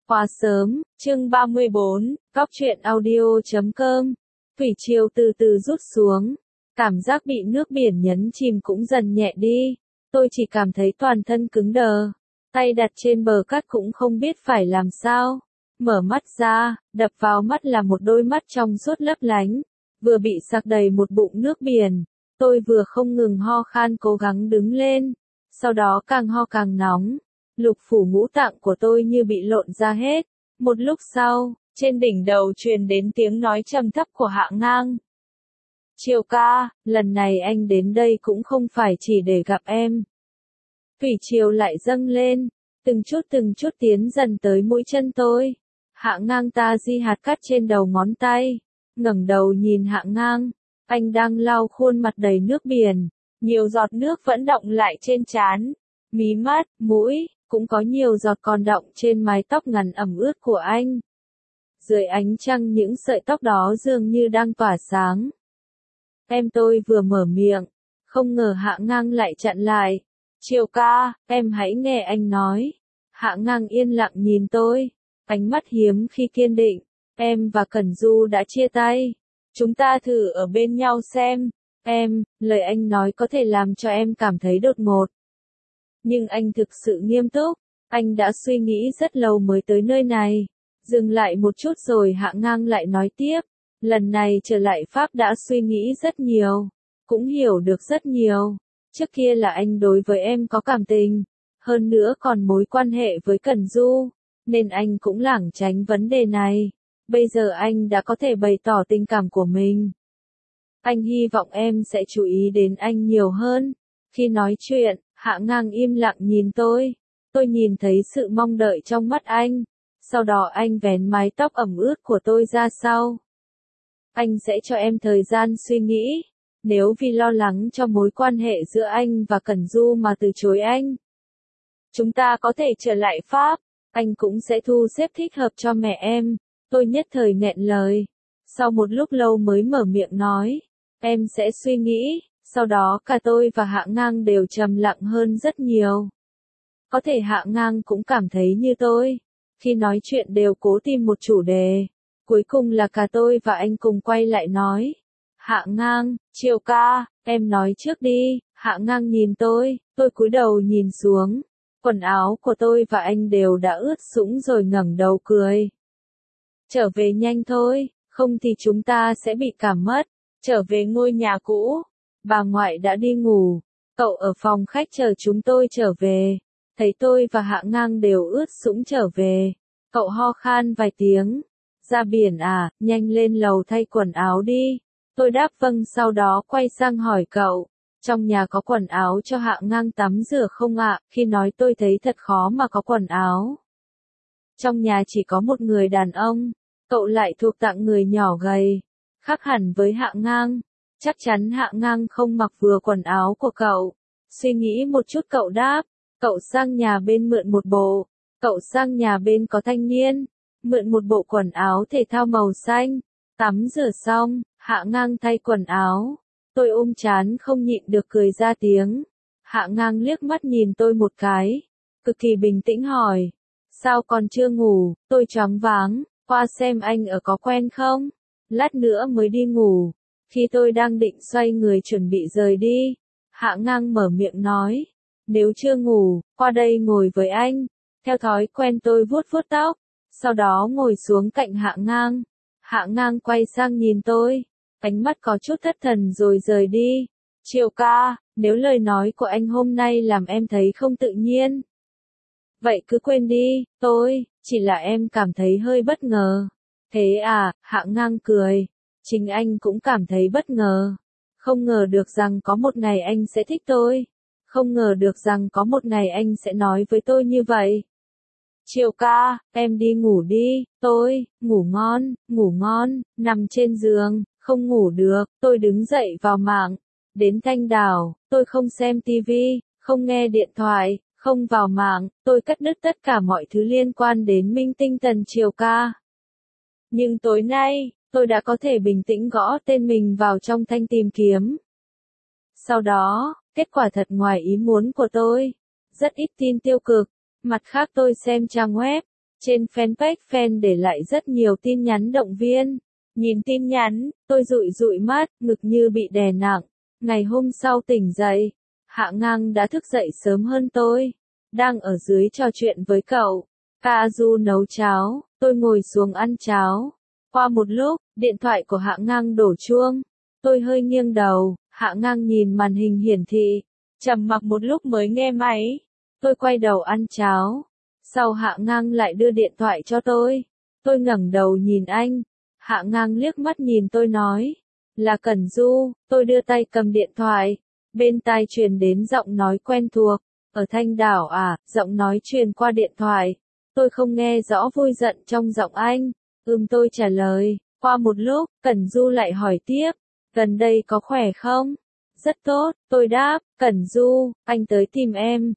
Quá sớm, chương 34, Cóc truyện audio.com. Thủy triều từ từ rút xuống, cảm giác bị nước biển nhấn chìm cũng dần nhẹ đi. Tôi chỉ cảm thấy toàn thân cứng đờ, tay đặt trên bờ cát cũng không biết phải làm sao. Mở mắt ra, đập vào mắt là một đôi mắt trong suốt lấp lánh, vừa bị sặc đầy một bụng nước biển. Tôi vừa không ngừng ho khan cố gắng đứng lên, sau đó càng ho càng nóng. Lục phủ ngũ tạng của tôi như bị lộn ra hết. Một lúc sau, trên đỉnh đầu truyền đến tiếng nói trầm thấp của Hạ Ngang. Triều ca, lần này anh đến đây cũng không phải chỉ để gặp em. Thủy triều lại dâng lên, từng chút tiến dần tới mũi chân tôi. Hạ Ngang ta di hạt cát trên đầu ngón tay, ngẩng đầu nhìn Hạ Ngang, anh đang lau khuôn mặt đầy nước biển, nhiều giọt nước vẫn đọng lại trên trán, mí mắt, mũi, cũng có nhiều giọt còn đọng trên mái tóc ngắn ẩm ướt của anh. Dưới ánh trăng những sợi tóc đó dường như đang tỏa sáng. Tôi vừa mở miệng, không ngờ Hạ Ngang lại chặn lại. Triều ca, em hãy nghe anh nói. Hạ Ngang yên lặng nhìn tôi, ánh mắt hiếm khi kiên định. Em và Cẩn Du đã chia tay. Chúng ta thử ở bên nhau xem. Lời anh nói có thể làm cho em cảm thấy đột ngột. Nhưng anh thực sự nghiêm túc, anh đã suy nghĩ rất lâu mới tới nơi này. Dừng lại một chút rồi Hạ Ngang lại nói tiếp, lần này trở lại Pháp đã suy nghĩ rất nhiều, cũng hiểu được rất nhiều. Trước kia là anh đối với em có cảm tình, hơn nữa còn mối quan hệ với Cẩn Du, nên anh cũng lảng tránh vấn đề này. Bây giờ anh đã có thể bày tỏ tình cảm của mình. Anh hy vọng em sẽ chú ý đến anh nhiều hơn. Khi nói chuyện, Hạ Ngang im lặng nhìn tôi nhìn thấy sự mong đợi trong mắt anh, sau đó anh vén mái tóc ẩm ướt của tôi ra sau. Anh sẽ cho em thời gian suy nghĩ, nếu vì lo lắng cho mối quan hệ giữa anh và Cẩn Du mà từ chối anh. Chúng ta có thể trở lại Pháp, anh cũng sẽ thu xếp thích hợp cho mẹ em. Tôi nhất thời nghẹn lời, sau một lúc lâu mới mở miệng nói, em sẽ suy nghĩ. Sau đó cả tôi và Hạ Ngang đều trầm lặng hơn rất nhiều. Có thể Hạ Ngang cũng cảm thấy như tôi, khi nói chuyện đều cố tìm một chủ đề. Cuối cùng là cả tôi và anh cùng quay lại nói. Hạ Ngang, Triều ca, em nói trước đi. Hạ Ngang nhìn tôi cúi đầu nhìn xuống. Quần áo của tôi và anh đều đã ướt sũng rồi ngẩng đầu cười. Trở về nhanh thôi, không thì chúng ta sẽ bị cảm mất. Trở về ngôi nhà cũ. Bà ngoại đã đi ngủ, cậu ở phòng khách chờ chúng tôi trở về. Thấy tôi và Hạ Ngang đều ướt sũng trở về, cậu ho khan vài tiếng. Ra biển à, nhanh lên lầu thay quần áo đi. Tôi đáp vâng, sau đó quay sang hỏi cậu, trong nhà có quần áo cho Hạ Ngang tắm rửa không ạ? Khi nói tôi thấy thật khó mà có quần áo. Trong nhà chỉ có một người đàn ông, cậu lại thuộc dạng người nhỏ gầy, khác hẳn với Hạ Ngang. Chắc chắn Hạ Ngang không mặc vừa quần áo của cậu. Suy nghĩ một chút cậu đáp, cậu sang nhà bên mượn một bộ. Cậu sang nhà bên có thanh niên, mượn một bộ quần áo thể thao màu xanh. Tắm rửa xong, Hạ Ngang thay quần áo. Tôi ôm trán không nhịn được cười ra tiếng. Hạ Ngang liếc mắt nhìn tôi một cái, cực kỳ bình tĩnh hỏi, sao còn chưa ngủ? Tôi choáng váng, qua xem anh ở có quen không? Lát nữa mới đi ngủ. Khi tôi đang định xoay người chuẩn bị rời đi, Hạ Ngang mở miệng nói, nếu chưa ngủ, qua đây ngồi với anh. Theo thói quen tôi vuốt tóc, sau đó ngồi xuống cạnh Hạ Ngang. Hạ Ngang quay sang nhìn tôi, ánh mắt có chút thất thần rồi rời đi. Triều ca, nếu lời nói của anh hôm nay làm em thấy không tự nhiên, vậy cứ quên đi, chỉ là em cảm thấy hơi bất ngờ. Thế à? Hạ Ngang cười. Chính anh cũng cảm thấy bất ngờ. Không ngờ được rằng có một ngày anh sẽ thích tôi. Không ngờ được rằng có một ngày anh sẽ nói với tôi như vậy. Triều ca, em đi ngủ đi. Tôi, ngủ ngon, nằm trên giường, không ngủ được. Tôi đứng dậy vào mạng. Đến Thanh Đảo, tôi không xem tivi, không nghe điện thoại, không vào mạng. Tôi cắt đứt tất cả mọi thứ liên quan đến Minh Tinh Tần Triều ca. Nhưng tối nay, tôi đã có thể bình tĩnh gõ tên mình vào trong thanh tìm kiếm. Sau đó, kết quả thật ngoài ý muốn của tôi. Rất ít tin tiêu cực. Mặt khác tôi xem trang web, Trên fanpage fan để lại rất nhiều tin nhắn động viên. Nhìn tin nhắn, tôi dụi dụi mắt, ngực như bị đè nặng. Ngày hôm sau tỉnh dậy, Hạ Ngang đã thức dậy sớm hơn tôi. Đang ở dưới trò chuyện với cậu. Kazu nấu cháo, tôi ngồi xuống ăn cháo. Qua một lúc, điện thoại của Hạ Ngang đổ chuông. Tôi hơi nghiêng đầu, Hạ Ngang nhìn màn hình hiển thị. Trầm mặc một lúc mới nghe máy. Tôi quay đầu ăn cháo. Sau Hạ Ngang lại đưa điện thoại cho tôi. Tôi ngẩng đầu nhìn anh. Hạ Ngang liếc mắt nhìn tôi nói. Là Cẩn Du. Tôi đưa tay cầm điện thoại. Bên tai truyền đến giọng nói quen thuộc. Ở Thanh Đảo à, giọng nói truyền qua điện thoại. Tôi không nghe rõ vui giận trong giọng anh. Tôi trả lời. Qua một lúc, Cẩn Du lại hỏi tiếp. Gần đây có khỏe không? Rất tốt, tôi đáp. Cẩn Du, anh tới tìm em.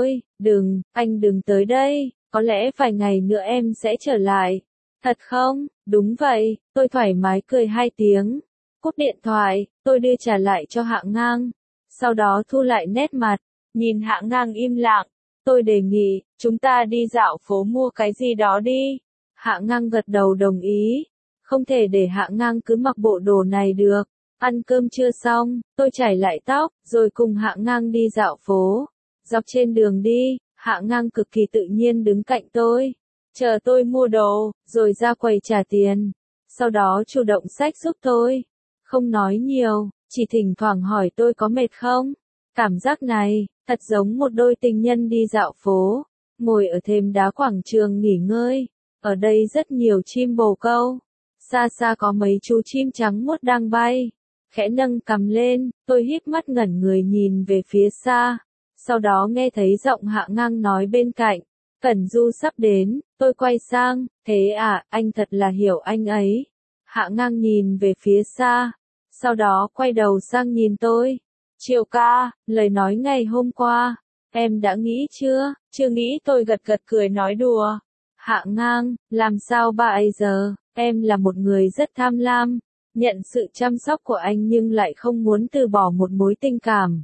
Anh đừng tới đây. Có lẽ vài ngày nữa em sẽ trở lại. Thật không? Đúng vậy. Tôi thoải mái cười 2 tiếng. Cúp điện thoại, tôi đưa trả lại cho Hạ Ngang. Sau đó thu lại nét mặt. Nhìn Hạ Ngang im lặng. Tôi đề nghị, chúng ta đi dạo phố mua cái gì đó đi. Hạ Ngang gật đầu đồng ý. Không thể để Hạ Ngang cứ mặc bộ đồ này được. Ăn cơm trưa xong, tôi chải lại tóc, rồi cùng Hạ Ngang đi dạo phố. Dọc trên đường đi, Hạ Ngang cực kỳ tự nhiên đứng cạnh tôi. Chờ tôi mua đồ, rồi ra quầy trả tiền. Sau đó chủ động xách giúp tôi. Không nói nhiều, chỉ thỉnh thoảng hỏi tôi có mệt không. Cảm giác này, thật giống một đôi tình nhân đi dạo phố. Ngồi ở thềm đá quảng trường nghỉ ngơi. Ở đây rất nhiều chim bồ câu. Xa xa có mấy chú chim trắng muốt đang bay. Khẽ nâng cằm lên, tôi híp mắt ngẩn người nhìn về phía xa. Sau đó nghe thấy giọng Hạ Ngang nói bên cạnh. Cẩn Du sắp đến, tôi quay sang, thế à, anh thật là hiểu anh ấy. Hạ Ngang nhìn về phía xa. Sau đó quay đầu sang nhìn tôi. Triệu ca, lời nói ngày hôm qua. Em đã nghĩ chưa? Chưa nghĩ, tôi gật gật cười nói đùa. Hạ Ngang, làm sao bây giờ? Em là một người rất tham lam. Nhận sự chăm sóc của anh nhưng lại không muốn từ bỏ một mối tình cảm.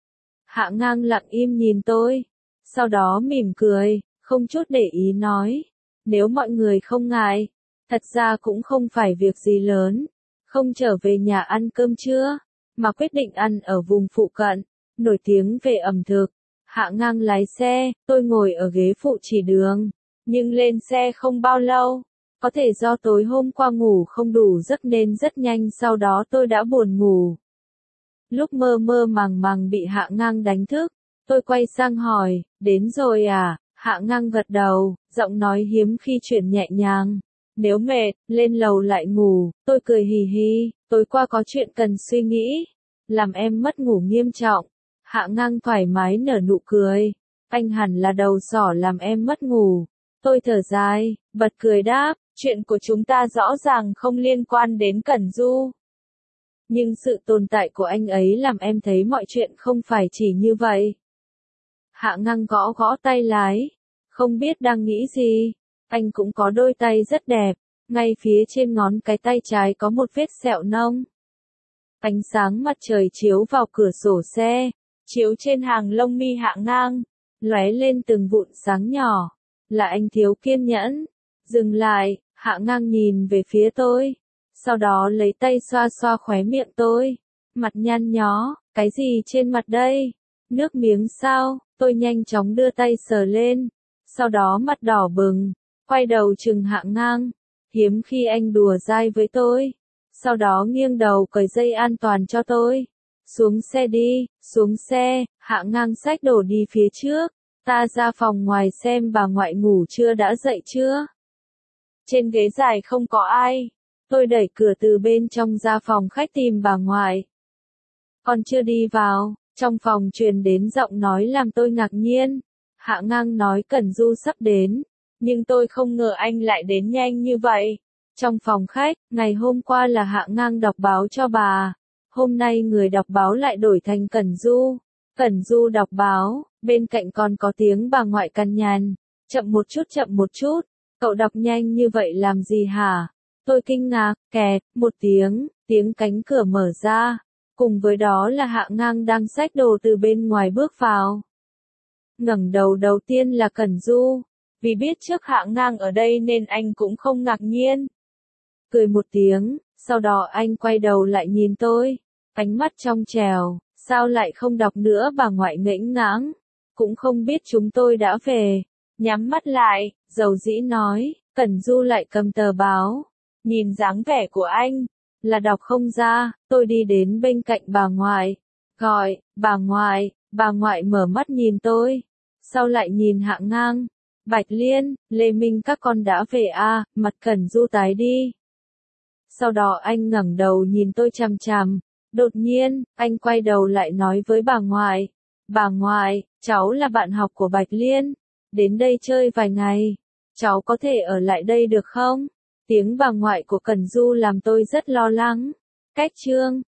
Hạ Ngang lặng im nhìn tôi. Sau đó mỉm cười, không chút để ý nói. Nếu mọi người không ngại, thật ra cũng không phải việc gì lớn. Không trở về nhà ăn cơm trưa, mà quyết định ăn ở vùng phụ cận, nổi tiếng về ẩm thực. Hạ Ngang lái xe, tôi ngồi ở ghế phụ chỉ đường. Nhưng lên xe không bao lâu. Có thể do tối hôm qua ngủ không đủ giấc nên rất nhanh sau đó tôi đã buồn ngủ. Lúc mơ mơ màng màng bị Hạ Ngang đánh thức, tôi quay sang hỏi, đến rồi à? Hạ Ngang gật đầu, giọng nói hiếm khi chuyển nhẹ nhàng. Nếu mệt, lên lầu lại ngủ. Tôi cười hì hì, tối qua có chuyện cần suy nghĩ, làm em mất ngủ nghiêm trọng. Hạ Ngang thoải mái nở nụ cười. Anh hẳn là đầu sỏ làm em mất ngủ. Tôi thở dài, bật cười đáp, chuyện của chúng ta rõ ràng không liên quan đến Cẩn Du. Nhưng sự tồn tại của anh ấy làm em thấy mọi chuyện không phải chỉ như vậy. Hạ Ngang gõ gõ tay lái. Không biết đang nghĩ gì. Anh cũng có đôi tay rất đẹp. Ngay phía trên ngón cái tay trái có một vết sẹo nông. Ánh sáng mặt trời chiếu vào cửa sổ xe, chiếu trên hàng lông mi Hạ Ngang, lóe lên từng vụn sáng nhỏ. Là anh thiếu kiên nhẫn. Dừng lại, Hạ Ngang nhìn về phía tôi. Sau đó lấy tay xoa xoa khóe miệng tôi. Mặt nhăn nhó, cái gì trên mặt đây? Nước miếng sao? Tôi nhanh chóng đưa tay sờ lên. Sau đó mặt đỏ bừng, quay đầu chừng Hạ Ngang. Hiếm khi anh đùa dai với tôi. Sau đó nghiêng đầu cởi dây an toàn cho tôi. Xuống xe đi, xuống xe. Hạ Ngang xách đồ đi phía trước. Ta ra phòng ngoài xem bà ngoại ngủ chưa, đã dậy chưa? Trên ghế dài không có ai. Tôi đẩy cửa từ bên trong ra phòng khách tìm bà ngoại. Còn chưa đi vào, trong phòng truyền đến giọng nói làm tôi ngạc nhiên. Hạ Ngang nói Cẩn Du sắp đến, nhưng tôi không ngờ anh lại đến nhanh như vậy. Trong phòng khách, ngày hôm qua là Hạ Ngang đọc báo cho bà. Hôm nay người đọc báo lại đổi thành Cẩn Du. Cẩn Du đọc báo, bên cạnh còn có tiếng bà ngoại cằn nhằn. Chậm một chút, cậu đọc nhanh như vậy làm gì hả? Tôi kinh ngạc, kẹt, một tiếng cánh cửa mở ra. Cùng với đó là Hạ Ngang đang xách đồ từ bên ngoài bước vào. Ngẩng đầu tiên là Cẩn Du. vì biết trước Hạ Ngang ở đây nên anh cũng không ngạc nhiên. Cười một tiếng, sau đó anh quay đầu lại nhìn tôi, ánh mắt trong trèo, sao lại không đọc nữa bà ngoại nghễnh ngãng, cũng không biết chúng tôi đã về. Nhắm mắt lại, dầu dĩ nói, Cẩn Du lại cầm tờ báo, nhìn dáng vẻ của anh, là đọc không ra. Tôi đi đến bên cạnh bà ngoại, gọi, bà ngoại mở mắt nhìn tôi, sau lại nhìn Hạ Ngang. Bạch Liên, Lê Minh các con đã về à, mặt Cẩn Du tái đi. Sau đó anh ngẩng đầu nhìn tôi chằm chằm, đột nhiên, anh quay đầu lại nói với bà ngoại, cháu là bạn học của Bạch Liên, đến đây chơi vài ngày, cháu có thể ở lại đây được không? Tiếng bà ngoại của Cẩn Du làm tôi rất lo lắng. Cách chương